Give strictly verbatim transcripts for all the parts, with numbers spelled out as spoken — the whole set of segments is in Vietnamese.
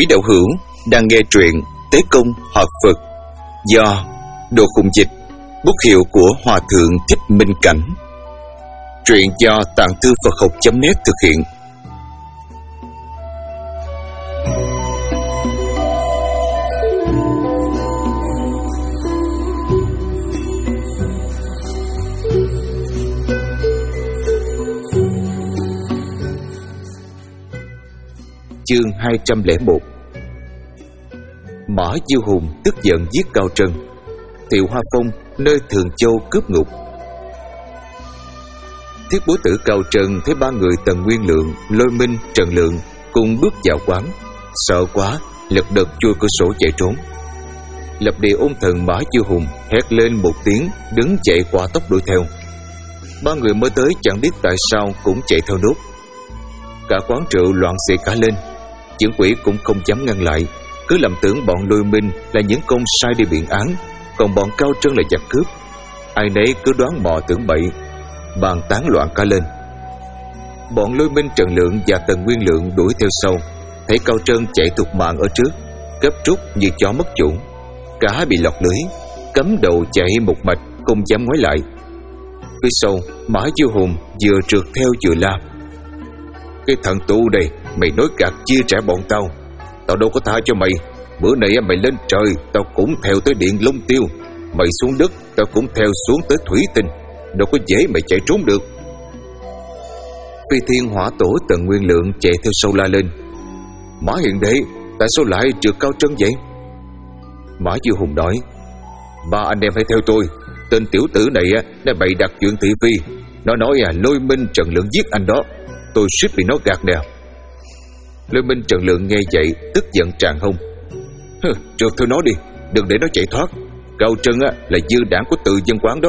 Quý đạo hữu đang nghe truyện Tế Công Hợp Phật do Đồ Khùng Dịch, bút hiệu của Hòa Thượng Thích Minh Cảnh. Truyện do Tạng Thư Phật Học chấm net thực hiện. Chương hai trăm lẻ một. Mã Diêu Hùng tức giận giết Cao Trân. Thiệu Hoa Phong nơi Thường Châu cướp ngục. Thiết bối tử Cao Trân thấy ba người Tần Nguyên Lượng, Lôi Minh, Trần Lượng cùng bước vào quán, sợ quá lật đật chui cửa sổ chạy trốn. Lập địa ôn thần Mã Diêu Hùng hét lên một tiếng, đứng chạy qua tốc đuổi theo. Ba người mới tới chẳng biết tại sao cũng chạy theo nốt. Cả quán rượu loạn xì cả lên. Trưởng quỹ cũng không dám ngăn lại, cứ lầm tưởng bọn Lôi Minh là những con sai đi biện án, còn bọn Cao Trân là giặc cướp. Ai nấy cứ đoán mò tưởng bậy, bàn tán loạn cả lên. Bọn Lôi Minh, Trần Lượng và Tần Nguyên Lượng đuổi theo sau, thấy Cao Trân chạy thục mạng ở trước, gấp rút như chó mất chủ. Cả bị lọt lưới, cắm đầu chạy một mạch, không dám ngoái lại. Phía sau, Mã Diêu Hùng vừa trượt theo vừa la: "Cái thằng tu đây, mày nói gạt chia rẽ bọn tao, tao đâu có tha cho mày. Bữa nay mày lên trời, tao cũng theo tới điện Long Tiêu. Mày xuống đất, tao cũng theo xuống tới Thủy Tinh. Đâu có dễ mày chạy trốn được." Phi Thiên Hỏa Tổ Tần Nguyên Lượng chạy theo sau la lên: "Mã Hiền Đệ, tại sao lại trượt Cao Trân vậy?" Mã Diêu Hùng nói: "Ba anh em hãy theo tôi. Tên tiểu tử này đã bày đặt chuyện thị phi. Nó nói à Lôi Minh, Trần Lượng giết anh đó. Tôi suýt bị nó gạt nè." Lôi Minh, Trần Lượng nghe vậy tức giận tràn hông: "Hừ, trượt theo nó đi, đừng để nó chạy thoát. Cao Trân á, là dư đảng của Từ Dân Quán đó."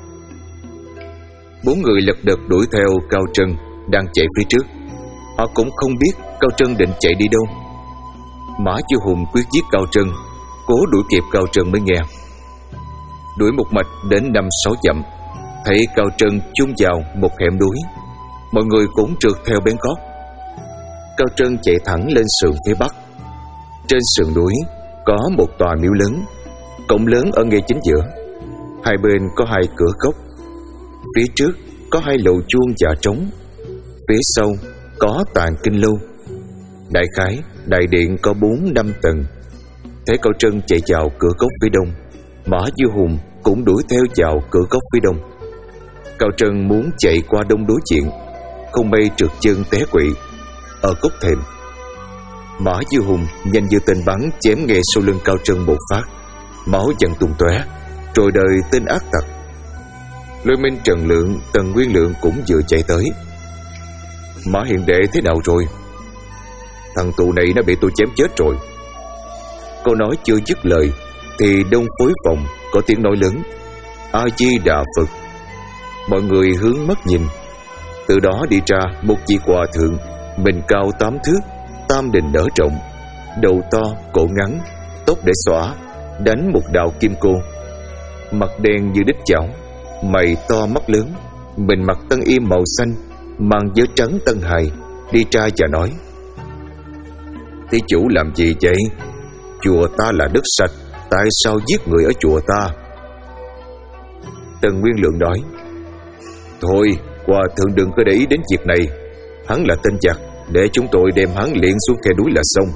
Bốn người lật đật đuổi theo Cao Trân đang chạy phía trước. Họ cũng không biết Cao Trân định chạy đi đâu. Mã Diêu Hùng quyết giết Cao Trân, cố đuổi kịp Cao Trân mới nghe. Đuổi một mạch đến năm sáu dặm, thấy Cao Trân chôn vào một hẻm núi. Mọi người cũng trượt theo bén cót. Cao Trân chạy thẳng lên sườn phía bắc. Trên sườn núi có một tòa miếu lớn, cổng lớn ở ngay chính giữa. Hai bên có hai cửa cốc. Phía trước có hai lầu chuông và trống. Phía sau có tàn kinh lâu. Đại khái đại điện có bốn năm tầng. Thấy Cao Trân chạy vào cửa cốc phía đông, Mã Diêu Hùng cũng đuổi theo vào cửa cốc phía đông. Cao Trân muốn chạy qua đông đối diện, không may trượt chân té quỵ ở cốc thềm. Mã Diêu Hùng nhanh như tên bắn chém ngay sau lưng Cao Trân một phát, máu văng tung tóe, rồi đời tên ác tặc. Lôi Minh, Trần Lượng, Tần Nguyên Lượng cũng vừa chạy tới. "Mã Hiền Đệ thế nào rồi?" "Thằng tù này nó bị tôi chém chết rồi." Câu nói chưa dứt lời thì đông phối phòng có tiếng nói lớn: "A Di Đà Phật." Mọi người hướng mắt nhìn. Từ đó đi ra một vị hòa thượng, mình cao tám thước, tam đình nở rộng, đầu to, cổ ngắn, tóc để xõa, đánh một đạo kim cô, mặt đen như đít chảo, mày to mắt lớn, mình mặc tân y màu xanh, mang vớ trắng tân hài, đi ra và nói: "Thí chủ làm gì vậy? Chùa ta là đất sạch, tại sao giết người ở chùa ta?" Tần Nguyên Lượng nói: "Thôi, hòa thượng đừng có để ý đến việc này. Hắn là tên giặc, để chúng tôi đem hắn liền xuống khe núi là xong.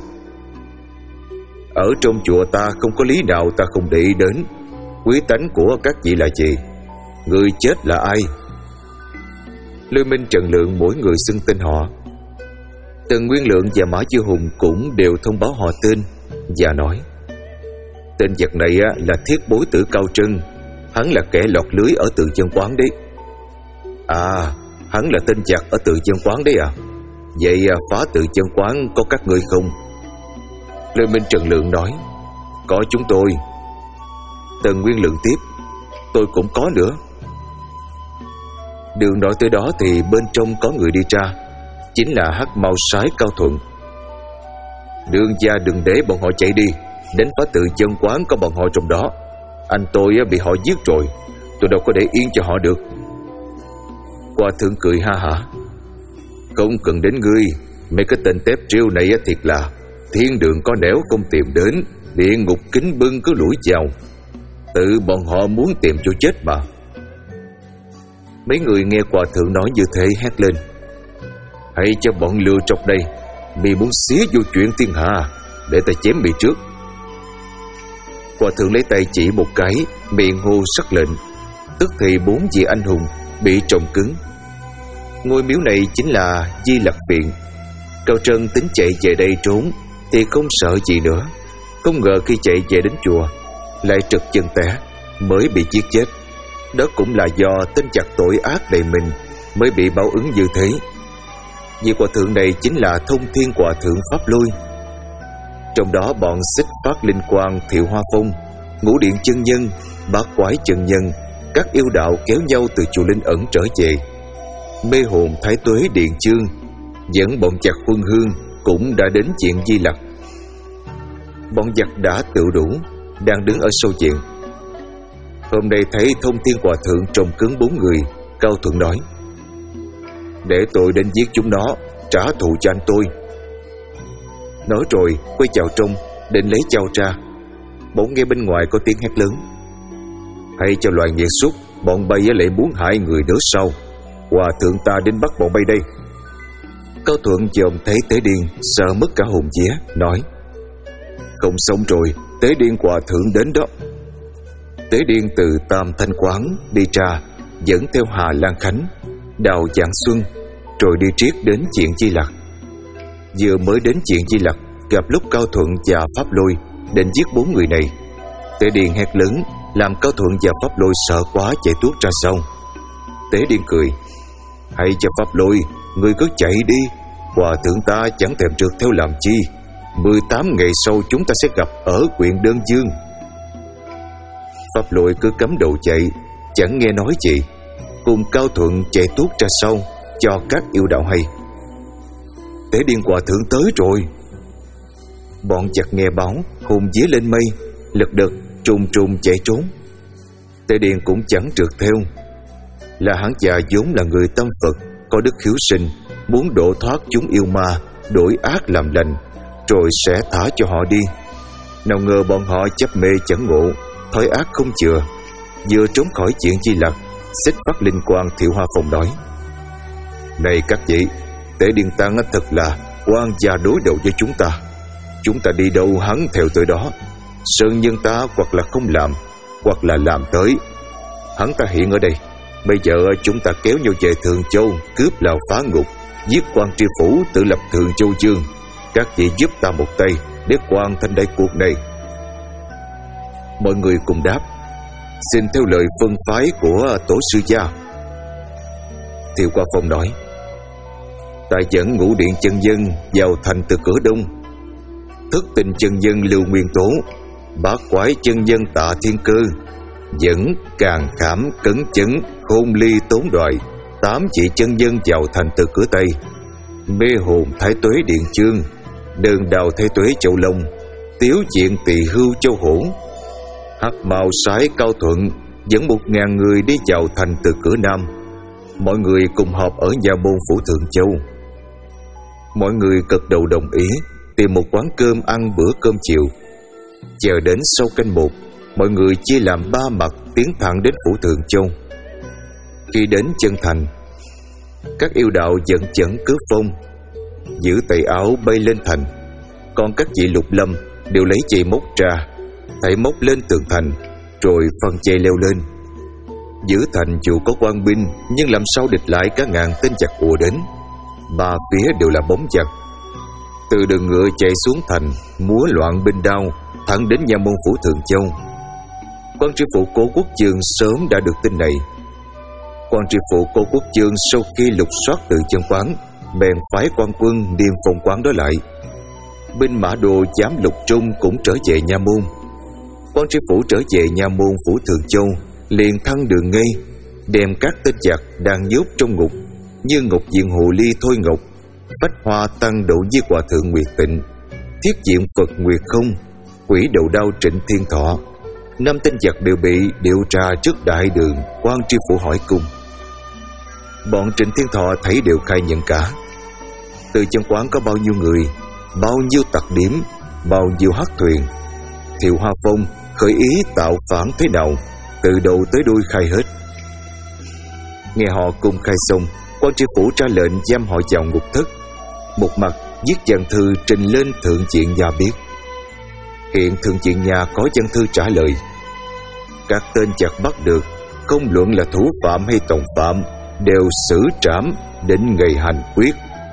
Ở trong chùa ta không có lý nào ta không để ý đến. Quý tánh của các vị là gì? Người chết là ai?" Lôi Minh, Trần Lượng mỗi người xưng tên họ. Tần Nguyên Lượng và Mã Diêu Hùng cũng đều thông báo họ tên và nói: "Tên giặc này là thiết bối tử Cao Trân. Hắn là kẻ lọt lưới ở Từ Dân Quán đấy." "À, hắn là tên giặc ở Từ Dân Quán đấy à? Vậy phá Từ Dân Quán có các ngươi không?" Lôi Minh, Trần Lượng nói: "Có chúng tôi." Tần Nguyên Lượng tiếp: "Tôi cũng có nữa." Đường nói tới đó thì bên trong có người đi ra, chính là Hắc Mao Sái Cao Thuận. "Đương gia đừng để bọn họ chạy đi, đến phá Từ Dân Quán có bọn họ trong đó. Anh tôi bị họ giết rồi, tôi đâu có để yên cho họ được." Hòa thượng cười ha hả: "Không cần đến ngươi, mấy cái tên tép trêu này thiệt là Thiên đường có nẻo không tìm đến, địa ngục kính bưng cứ lủi vào. Tự bọn họ muốn tìm chỗ chết mà. Mấy người nghe hòa thượng nói như thế hét lên: hãy cho bọn lừa trọc đây, mì muốn xía vô chuyện thiên hạ, để ta chém mì trước. Hòa thượng lấy tay chỉ một cái, miệng hô sắc lệnh. Tức thì bốn vị anh hùng bị trồng cứng. Ngôi miếu này chính là Di Lặc Viện. Cao Trân tính chạy về đây trốn thì không sợ gì nữa. Không ngờ khi chạy về đến chùa lại trật chân té, mới bị giết chết. Đó cũng là do tên giặc tội ác đầy mình mới bị báo ứng như thế. Vị hòa thượng này chính là Thông Thiên Hòa Thượng Pháp Lôi. Trong đó bọn Xích Phát Linh Quang, Thiệu Hoa Phong, Ngũ Điện Chân Nhân, Bát Quái Chân Nhân, các yêu đạo kéo nhau từ chùa Linh Ẩn trở về. Mê Hồn Thái Tuế Điện Chương dẫn bọn giặc Huân Hương cũng đã đến chuyện Di Lặc. Bọn giặc đã tự đủ, đang đứng ở sau viện. Hôm nay thấy Thông Thiên Hòa Thượng trông cứng bốn người, Cao Thuận nói: để tôi đến giết chúng nó, trả thù cho anh tôi. Nói rồi quay vào trong định lấy dao ra, bỗng nghe bên ngoài có tiếng hét lớn: hay cho loài nghiệt xúc, bọn bay lại muốn hại người nữa sao? Hòa thượng ta đến bắt bọn bay đây. Cao Thuận dòm thấy Tế Điên, sợ mất cả hồn vía, nói: không xong rồi, Tế Điên Hòa Thượng đến đó. Tế Điên từ Tam Thanh Quán đi ra, dẫn theo Hà Lan Khánh, Đào Giảng Xuân, rồi đi triết đến chuyện Di Lặc. Vừa mới đến chuyện Di Lặc, gặp lúc Cao Thuận và Pháp Lôi định giết bốn người này. Tế Điên hét lớn, làm Cao Thuận và Pháp Lôi sợ quá chạy tuốt ra sau. Tế Điên cười: hay cho Pháp Lôi, ngươi cứ chạy đi, Hòa thượng ta chẳng thèm trượt theo làm chi. Mười tám ngày sau chúng ta sẽ gặp ở huyện Đơn Dương. Pháp Lôi cứ cắm đầu chạy, chẳng nghe nói gì, cùng Cao Thuận chạy tuốt ra sau, cho các yêu đạo hay: Tế Điên Hòa Thượng tới rồi. Bọn giặc nghe báo, hùng vía lên mây, lật đật trùng trùng chạy trốn. Tế Điên cũng chẳng trượt theo. Là hắn già vốn là người tâm Phật, có đức hiếu sinh, muốn độ thoát chúng yêu ma, đổi ác làm lành, rồi sẽ thả cho họ đi. Nào ngờ bọn họ chấp mê chẳng ngộ, thói ác không chừa. Vừa trốn khỏi chuyện Di Lặc, Xích Phát Linh Quang, Thiệu Hoa Phong nói: này các vị, Tế Điên Tăng thật là oan gia đối đầu với chúng ta. Chúng ta đi đâu hắn theo tới đó. Sơn nhân ta hoặc là không làm, hoặc là làm tới. Hắn ta hiện ở đây. Bây giờ chúng ta kéo nhau về Thường Châu, cướp Lào Phá Ngục, giết Quan Tri Phủ, tự lập Thường Châu Dương. Các vị giúp ta một tay để hoàn thành đại cuộc này. Mọi người cùng đáp: xin theo lời phân phái của tổ sư gia. Thiệu Hoa Phong nói: ta dẫn Ngũ Điện Chân Nhân vào thành từ cửa đông, Thất Tình Chân Nhân Lưu Nguyên Tố, Bát Quái Chân Nhân Tạ Thiên Cơ, dẫn Càn Khảm Cấn Chấn Khôn Ly Tốn Đoài, tám vị chân nhân vào thành từ cửa tây. Mê Hồn Thái Tuế Điện Chương, Đơn Đào Thái Tuế Châu Long, Tiếu Diện Tỳ Hưu Châu Hổ. Hắc Mao Sái Cao Thuận dẫn một ngàn người đi vào thành từ cửa nam. Mọi người cùng họp ở nhà môn phủ Thượng Châu. Mọi người gật đầu đồng ý, tìm một quán cơm ăn bữa cơm chiều. Chờ đến sau canh một, mọi người chia làm ba mặt tiến thẳng đến phủ Thượng Châu. Khi đến chân thành, các yêu đạo dẫn chẩn cướp phong, giữ tay áo bay lên thành. Còn các vị lục lâm đều lấy dây móc ra, thảy móc lên tường thành, rồi phân dây leo lên. Giữ thành dù có quan binh, nhưng làm sao địch lại cả ngàn tên giặc ùa đến. Ba phía đều là bóng giặc. Từ đường ngựa chạy xuống thành, múa loạn binh đao, thẳng đến nhà môn phủ Thượng Châu. Quan tri phủ Cố Quốc Chương sớm đã được tin này. Quan tri phủ Cố Quốc Chương sau khi lục soát từ chân quán, bèn phái quan quân niêm phong quán đó lại. Binh mã đồ giám lục trung cũng trở về nha môn. Quan tri phủ trở về nha môn phủ Thượng Châu, liền thăng đường ngay, đem các tên giặc đang nhốt trong ngục như Ngục Diện Hồ Ly Thôi Ngọc, Bách Hoa Tăng Độ Di Hòa Thượng Nguyệt Tịnh, Thiết Diện Phật Nguyệt Không, Quỷ Đầu Đao Trịnh Thiên Thọ. Năm tên giặc đều bị điều tra trước đại đường Quan tri phủ hỏi cung. Bọn Trịnh Thiên Thọ thấy đều khai nhận cả. Từ chân quán có bao nhiêu người, bao nhiêu tặc điểm, bao nhiêu hát thuyền. Thiệu Hoa Phong khởi ý tạo phản thế nào, từ đầu tới đuôi khai hết. Nghe họ cùng khai xong, quan tri phủ ra lệnh giam họ vào ngục thất, một mặt viết văn thư trình lên thượng viện nhà biết. Hiện thượng viện nhà có văn thư trả lời: các tên chặt bắt được, không luận là thủ phạm hay tòng phạm, đều xử trảm đến ngày hành quyết.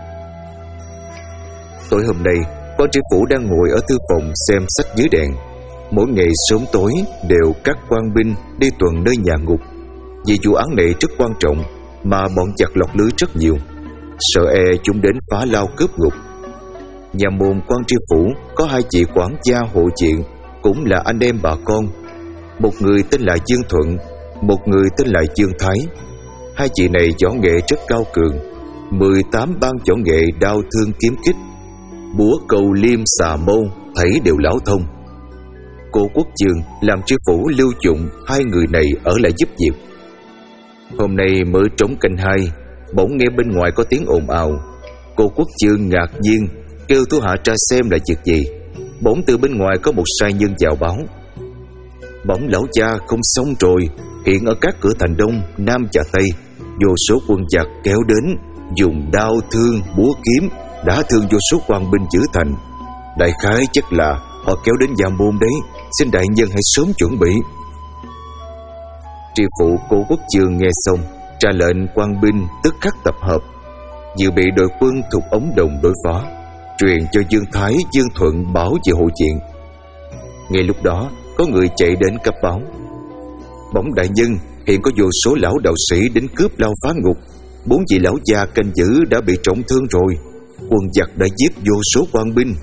Tối hôm nay, quan tri phủ đang ngồi ở thư phòng xem sách dưới đèn. Mỗi ngày sớm tối đều các quan binh đi tuần nơi nhà ngục. Vì vụ án này rất quan trọng mà bọn giặc lọt lưới rất nhiều, sợ e chúng đến phá lao cướp ngục. Nhà môn quan tri phủ có hai chị quản gia hộ viện, cũng là anh em bà con. Một người tên là Dương Thuận, một người tên là Dương Thái. Hai chị này võ nghệ rất cao cường, mười tám ban võ nghệ đao thương kiếm kích, búa cầu liêm xà mâu thấy đều lão thông. Cô Quốc Dương làm tri phủ lưu dụng hai người này ở lại giúp việc. Hôm nay mới trống canh hai, bỗng nghe bên ngoài có tiếng ồn ào. Cô Quốc Dương ngạc nhiên kêu thủ hạ ra xem là việc gì. Bỗng từ bên ngoài có một sai nhân vào báo: bỗng lão cha không xong rồi, hiện ở các cửa thành Đông, Nam và Tây, vô số quân giặc kéo đến, dùng đao thương búa kiếm đã thương vô số quan binh giữ thành. Đại khái chắc là họ kéo đến Gia Môn đấy, xin đại nhân hãy sớm chuẩn bị. Tri phủ Cô Quốc Dương nghe xong ra lệnh quan binh tức khắc tập hợp, dự bị đội quân thuộc Ống Đồng đối phó, truyền cho Dương Thái, Dương Thuận báo về hộ viện. Ngay lúc đó có người chạy đến cấp báo: bỗng đại nhân, hiện có vô số lão đạo sĩ đến cướp lao phá ngục, bốn vị lão già canh giữ đã bị trọng thương rồi, quân giặc đã giết vô số quan binh.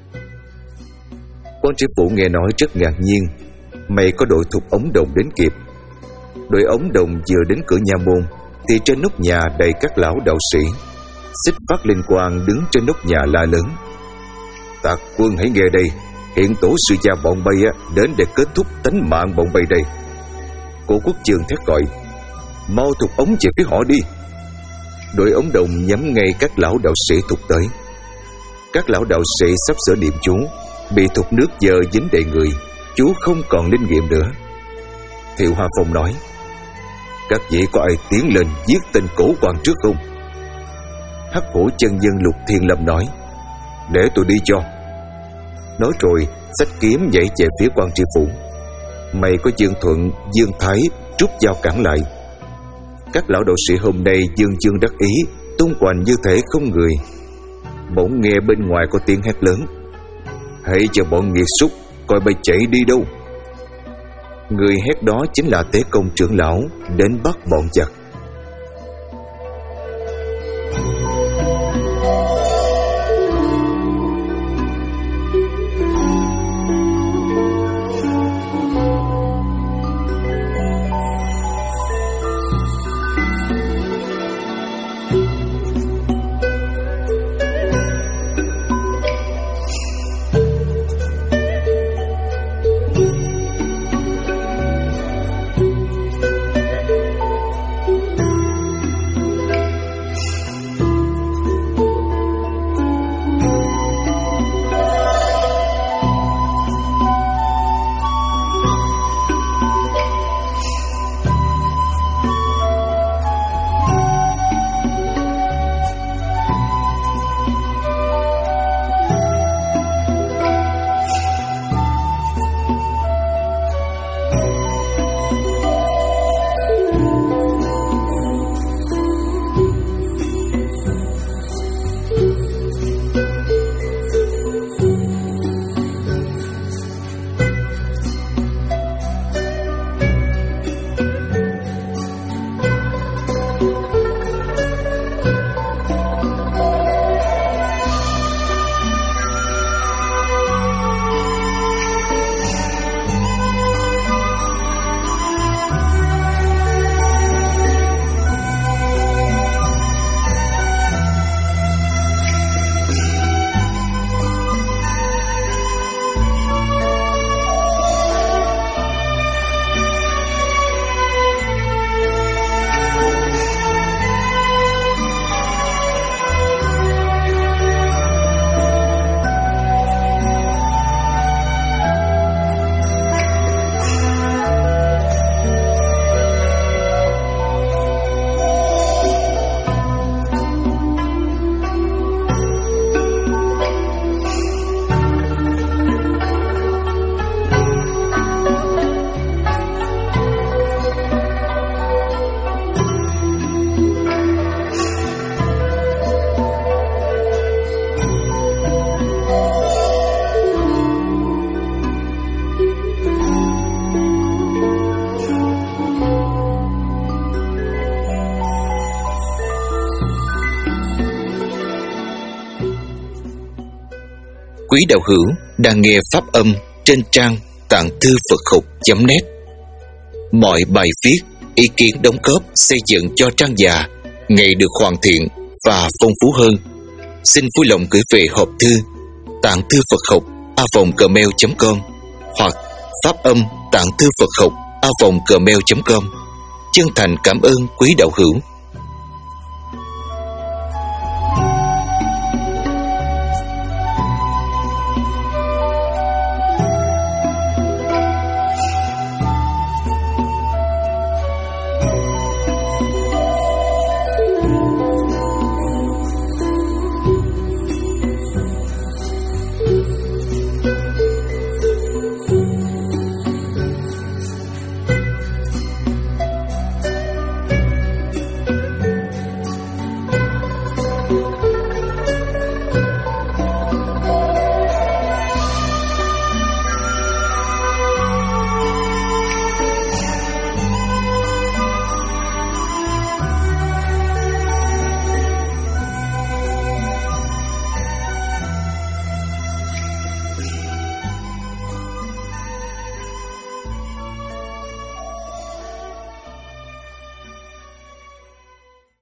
Quan tri phủ nghe nói rất ngạc nhiên. May có đội thuộc Ống Đồng đến kịp. Đội Ống Đồng vừa đến cửa nhà môn thì trên nóc nhà đầy các lão đạo sĩ. Xích Phát Linh Quang đứng trên nóc nhà la lớn: Tạc quân hãy nghe đây, hiện tổ sư gia bọn bay đến để kết thúc tánh mạng bọn bay đây. Cô Quốc Dương thét gọi: mau thuộc ống về phía họ đi. Đội Ống Đồng nhắm ngay các lão đạo sĩ thuộc tới. Các lão đạo sĩ sắp sửa niệm chú, bị thục nước dơ dính đầy người, chú không còn linh nghiệm nữa. Thiệu Hoa Phong nói: các vị có ai tiến lên giết tên cổ quan trước không? Hắc Hổ chân nhân Lục Thiên Lâm nói: để tôi đi cho. Nói rồi xách kiếm nhảy về phía quan tri phủ. May có Dương Thuận, Dương Thái rút dao cản lại. Các lão đạo sĩ hôm nay dương dương đắc ý, tung hoành như thể không người. Bỗng nghe bên ngoài có tiếng hét lớn: hãy cho bọn nghiệt xúc coi bay chạy đi đâu. Người hét đó chính là Tế Công trưởng lão đến bắt bọn giặc. quý đạo hữu đang nghe pháp âm trên trang tạng thư Phật học chấm net. Mọi bài viết, ý kiến đóng góp xây dựng cho trang già ngày được hoàn thiện và phong phú hơn, xin vui lòng gửi về hộp thư tạng thư Phật học a vòng gmail chấm com hoặc pháp âm tạng thư Phật học a vòng gmail chấm com. Chân thành cảm ơn quý đạo hữu.